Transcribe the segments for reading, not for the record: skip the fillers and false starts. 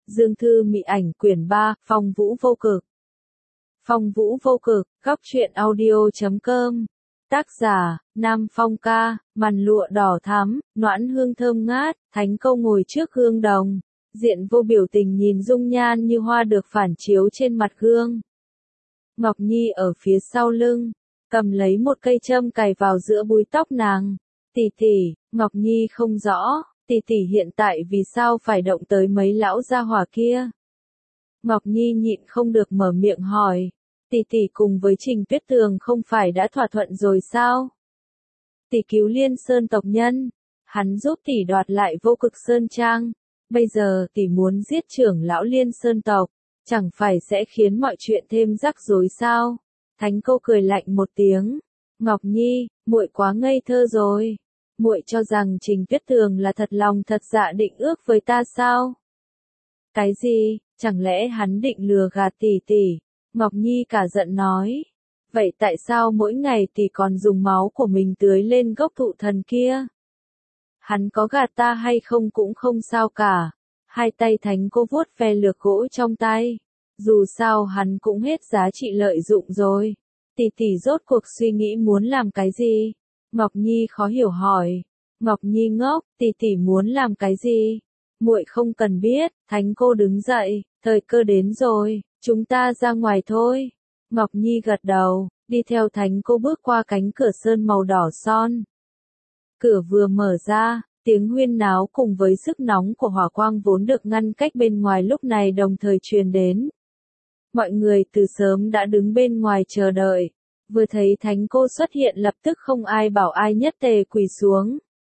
Dương Thư Mị Ảnh quyển 3, Phong Vũ Vô Cực. Phong Vũ Vô Cực, góc truyện audio.com. Tác giả, Nam Phong Ca, màn lụa đỏ thắm, noãn hương thơm ngát, Thánh Câu ngồi trước gương đồng. Diện vô biểu tình nhìn dung nhan như hoa được phản chiếu trên mặt gương. Ngọc Nhi ở phía sau lưng, cầm lấy một cây châm cài vào giữa búi tóc nàng. Tỷ tỷ, Ngọc Nhi không rõ, tỷ tỷ hiện tại vì sao phải động tới mấy lão gia hỏa kia. Ngọc Nhi nhịn không được mở miệng hỏi, tỷ tỷ cùng với Trình Tuyết Tường không phải đã thỏa thuận rồi sao? Tỷ cứu Liên Sơn tộc nhân, hắn giúp tỷ đoạt lại Vô Cực Sơn Trang, bây giờ tỷ muốn giết trưởng lão Liên Sơn tộc, chẳng phải sẽ khiến mọi chuyện thêm rắc rối sao? Thánh Câu cười lạnh một tiếng, Ngọc Nhi, muội quá ngây thơ rồi. Muội cho rằng Trình Tuyết Tường là thật lòng thật dạ định ước với ta sao? Cái gì, chẳng lẽ hắn định lừa gạt tỷ tỷ? Ngọc Nhi cả giận nói. Vậy tại sao mỗi ngày tỷ còn dùng máu của mình tưới lên gốc thụ thần kia? Hắn có gạt ta hay không cũng không sao cả. Hai tay Thánh Cô vuốt ve lược gỗ trong tay. Dù sao hắn cũng hết giá trị lợi dụng rồi. Tỷ tỷ rốt cuộc suy nghĩ muốn làm cái gì? Ngọc Nhi khó hiểu hỏi. Ngọc Nhi ngốc, tỷ tỷ muốn làm cái gì? Muội không cần biết. Thánh Cô đứng dậy, thời cơ đến rồi, chúng ta ra ngoài thôi. Ngọc Nhi gật đầu, đi theo Thánh Cô bước qua cánh cửa sơn màu đỏ son. Cửa vừa mở ra, tiếng huyên náo cùng với sức nóng của hỏa quang vốn được ngăn cách bên ngoài lúc này đồng thời truyền đến. Mọi người từ sớm đã đứng bên ngoài chờ đợi. Vừa thấy Thánh Cô xuất hiện lập tức không ai bảo ai nhất tề quỳ xuống.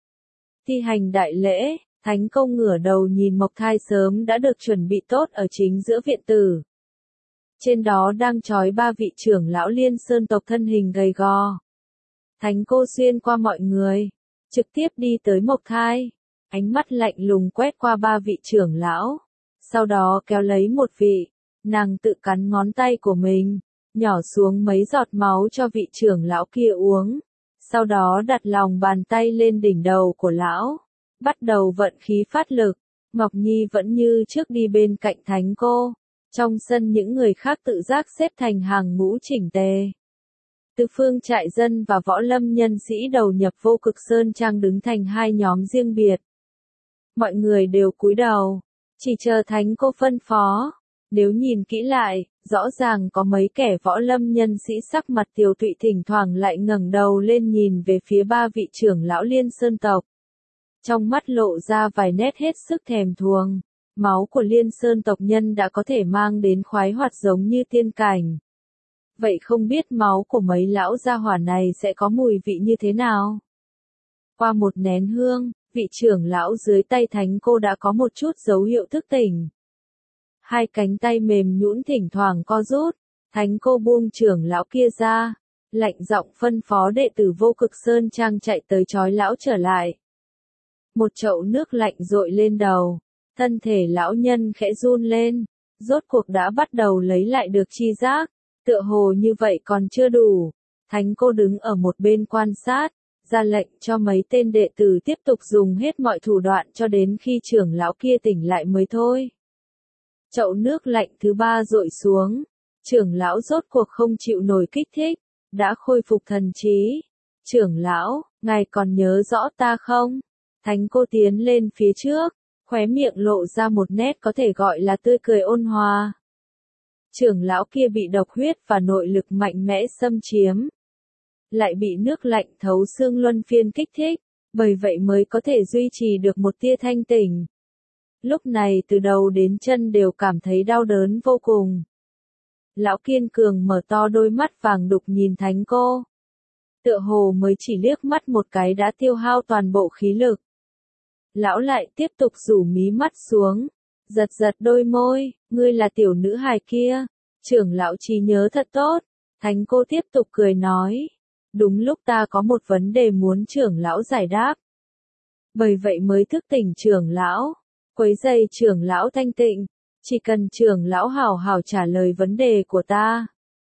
Thi hành đại lễ, Thánh Câu ngửa đầu nhìn Mộc Thai sớm đã được chuẩn bị tốt ở chính giữa viện tử. Trên đó đang trói ba vị trưởng lão Liên Sơn tộc thân hình gầy gò. Thánh Cô xuyên qua mọi người, trực tiếp đi tới Mộc Thai, ánh mắt lạnh lùng quét qua ba vị trưởng lão, sau đó kéo lấy một vị, nàng tự cắn ngón tay của mình, nhỏ xuống mấy giọt máu cho vị trưởng lão kia uống, sau đó đặt lòng bàn tay lên đỉnh đầu của lão, bắt đầu vận khí phát lực. Ngọc Nhi vẫn như trước đi bên cạnh Thánh Cô, trong sân những người khác tự giác xếp thành hàng ngũ chỉnh tề. Từ phương trại dân và võ lâm nhân sĩ đầu nhập Vô Cực Sơn Trang đứng thành hai nhóm riêng biệt. Mọi người đều cúi đầu, chỉ chờ Thánh Cô phân phó. Nếu nhìn kỹ lại, rõ ràng có mấy kẻ võ lâm nhân sĩ sắc mặt tiều tụy thỉnh thoảng lại ngẩng đầu lên nhìn về phía ba vị trưởng lão Liên Sơn tộc. Trong mắt lộ ra vài nét hết sức thèm thuồng, máu của Liên Sơn tộc nhân đã có thể mang đến khoái hoạt giống như tiên cảnh. Vậy không biết máu của mấy lão gia hỏa này sẽ có mùi vị như thế nào? Qua một nén hương, vị trưởng lão dưới tay Thánh Cô đã có một chút dấu hiệu thức tỉnh. Hai cánh tay mềm nhũn thỉnh thoảng co rút, Thánh Cô buông trưởng lão kia ra, lạnh giọng phân phó đệ tử Vô Cực Sơn Trang chạy tới trói lão trở lại. Một chậu nước lạnh dội lên đầu, thân thể lão nhân khẽ run lên, rốt cuộc đã bắt đầu lấy lại được chi giác, tựa hồ như vậy còn chưa đủ. Thánh Cô đứng ở một bên quan sát, ra lệnh cho mấy tên đệ tử tiếp tục dùng hết mọi thủ đoạn cho đến khi trưởng lão kia tỉnh lại mới thôi. Chậu nước lạnh thứ ba dội xuống, trưởng lão rốt cuộc không chịu nổi kích thích, đã khôi phục thần trí. Trưởng lão, ngài còn nhớ rõ ta không? Thánh Cô tiến lên phía trước, khóe miệng lộ ra một nét có thể gọi là tươi cười ôn hòa. Trưởng lão kia bị độc huyết và nội lực mạnh mẽ xâm chiếm, lại bị nước lạnh thấu xương luân phiên kích thích, bởi vậy mới có thể duy trì được một tia thanh tỉnh. Lúc này từ đầu đến chân đều cảm thấy đau đớn vô cùng. Lão kiên cường mở to đôi mắt vàng đục nhìn Thánh Cô. Tựa hồ mới chỉ liếc mắt một cái đã tiêu hao toàn bộ khí lực. Lão lại tiếp tục rủ mí mắt xuống, giật giật đôi môi, ngươi là tiểu nữ hài kia. Trưởng lão trí nhớ thật tốt. Thánh Cô tiếp tục cười nói, đúng lúc ta có một vấn đề muốn trưởng lão giải đáp. Bởi vậy mới thức tỉnh trưởng lão, quấy rầy trưởng lão thanh tịnh, chỉ cần trưởng lão hảo hảo trả lời vấn đề của ta.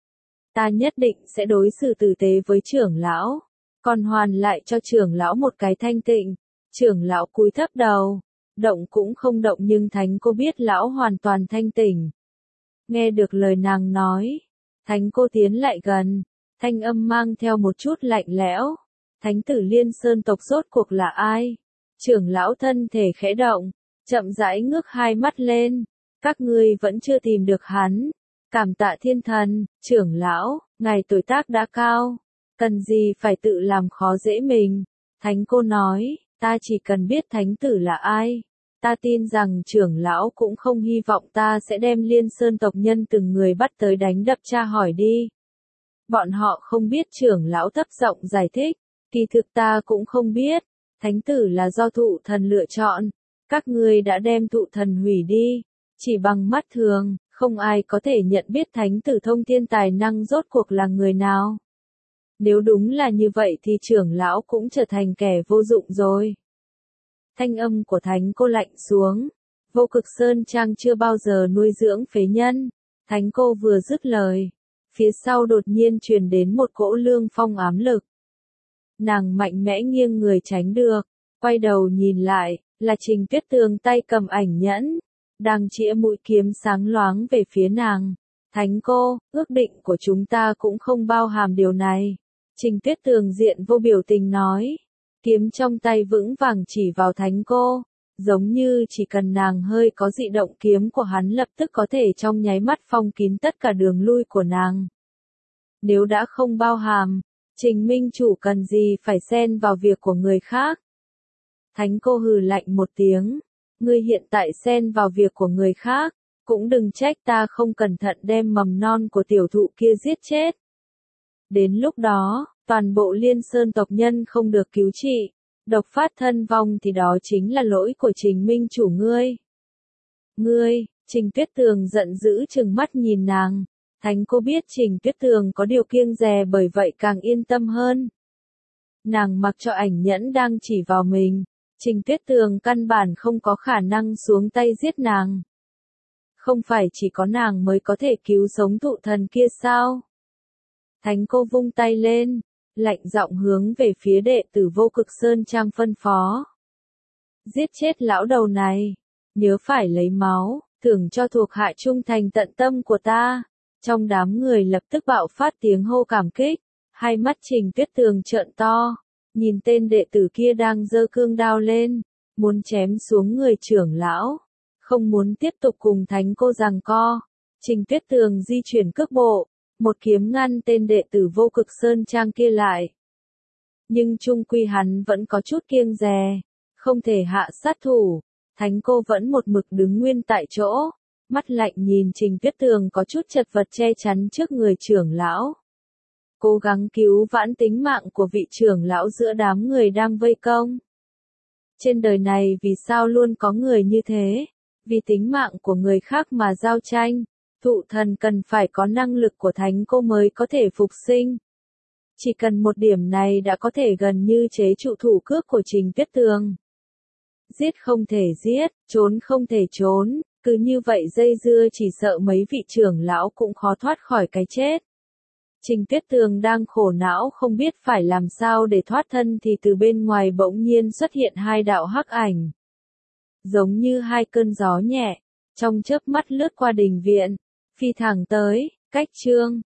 Ta nhất định sẽ đối xử tử tế với trưởng lão, còn hoàn lại cho trưởng lão một cái thanh tịnh. Trưởng lão cúi thấp đầu, động cũng không động nhưng thánh cô biết lão hoàn toàn thanh tỉnh. Nghe được lời nàng nói, thánh cô tiến lại gần, thanh âm mang theo một chút lạnh lẽo. Thánh tử Liên Sơn tộc rốt cuộc là ai? Trưởng lão thân thể khẽ động, chậm rãi ngước hai mắt lên. Các ngươi vẫn chưa tìm được hắn. Cảm tạ thiên thần, trưởng lão, ngài tuổi tác đã cao. Cần gì phải tự làm khó dễ mình? Thánh cô nói, ta chỉ cần biết thánh tử là ai. Ta tin rằng trưởng lão cũng không hy vọng ta sẽ đem Liên Sơn tộc nhân từng người bắt tới đánh đập tra hỏi đi. Bọn họ không biết trưởng lão thấp giọng giải thích, kỳ thực ta cũng không biết, thánh tử là do thụ thần lựa chọn, các ngươi đã đem thụ thần hủy đi, chỉ bằng mắt thường, không ai có thể nhận biết thánh tử thông thiên tài năng rốt cuộc là người nào. Nếu đúng là như vậy thì trưởng lão cũng trở thành kẻ vô dụng rồi. Thanh âm của thánh cô lạnh xuống, Vô Cực Sơn Trang chưa bao giờ nuôi dưỡng phế nhân. Thánh cô vừa dứt lời, phía sau đột nhiên truyền đến một cỗ lương phong ám lực. Nàng mạnh mẽ nghiêng người tránh được, quay đầu nhìn lại, là Trình Tuyết Tường tay cầm ảnh nhẫn, đang chĩa mũi kiếm sáng loáng về phía nàng. Thánh cô, ước định của chúng ta cũng không bao hàm điều này. Trình Tuyết Tường diện vô biểu tình nói, kiếm trong tay vững vàng chỉ vào thánh cô, giống như chỉ cần nàng hơi có dị động kiếm của hắn lập tức có thể trong nháy mắt phong kín tất cả đường lui của nàng. Nếu đã không bao hàm, Trình Minh chủ cần gì phải xen vào việc của người khác? Thánh cô hừ lạnh một tiếng, ngươi hiện tại xen vào việc của người khác, cũng đừng trách ta không cẩn thận đem mầm non của tiểu thụ kia giết chết. Đến lúc đó, toàn bộ Liên Sơn tộc nhân không được cứu trị, độc phát thân vong thì đó chính là lỗi của Trình Minh chủ ngươi. Ngươi, Trình Tuyết Tường giận dữ trừng mắt nhìn nàng. Thánh cô biết Trình Tuyết Tường có điều kiêng dè bởi vậy càng yên tâm hơn. Nàng mặc cho ảnh nhẫn đang chỉ vào mình, Trình Tuyết Tường căn bản không có khả năng xuống tay giết nàng. Không phải chỉ có nàng mới có thể cứu sống thụ thần kia sao? Thánh cô vung tay lên, lạnh giọng hướng về phía đệ tử Vô Cực Sơn Trang phân phó. Giết chết lão đầu này, nhớ phải lấy máu, thưởng cho thuộc hạ trung thành tận tâm của ta. Trong đám người lập tức bạo phát tiếng hô cảm kích, hai mắt Trình Tuyết Tường trợn to, nhìn tên đệ tử kia đang giơ cương đao lên, muốn chém xuống người trưởng lão, không muốn tiếp tục cùng thánh cô giằng co. Trình Tuyết Tường di chuyển cước bộ, một kiếm ngăn tên đệ tử Vô Cực Sơn Trang kia lại. Nhưng chung quy hắn vẫn có chút kiêng dè, không thể hạ sát thủ, thánh cô vẫn một mực đứng nguyên tại chỗ. Mắt lạnh nhìn Trình Tuyết Tường có chút chật vật che chắn trước người trưởng lão. Cố gắng cứu vãn tính mạng của vị trưởng lão giữa đám người đang vây công. Trên đời này vì sao luôn có người như thế? Vì tính mạng của người khác mà giao tranh. Thụ thần cần phải có năng lực của thánh cô mới có thể phục sinh. Chỉ cần một điểm này đã có thể gần như chế trụ thủ cước của Trình Tuyết Tường. Giết không thể giết, trốn không thể trốn. Cứ như vậy dây dưa chỉ sợ mấy vị trưởng lão cũng khó thoát khỏi cái chết. Trình Tuyết Tường đang khổ não không biết phải làm sao để thoát thân thì từ bên ngoài bỗng nhiên xuất hiện hai đạo hắc ảnh. Giống như hai cơn gió nhẹ, trong chớp mắt lướt qua đình viện, phi thẳng tới, cách chương.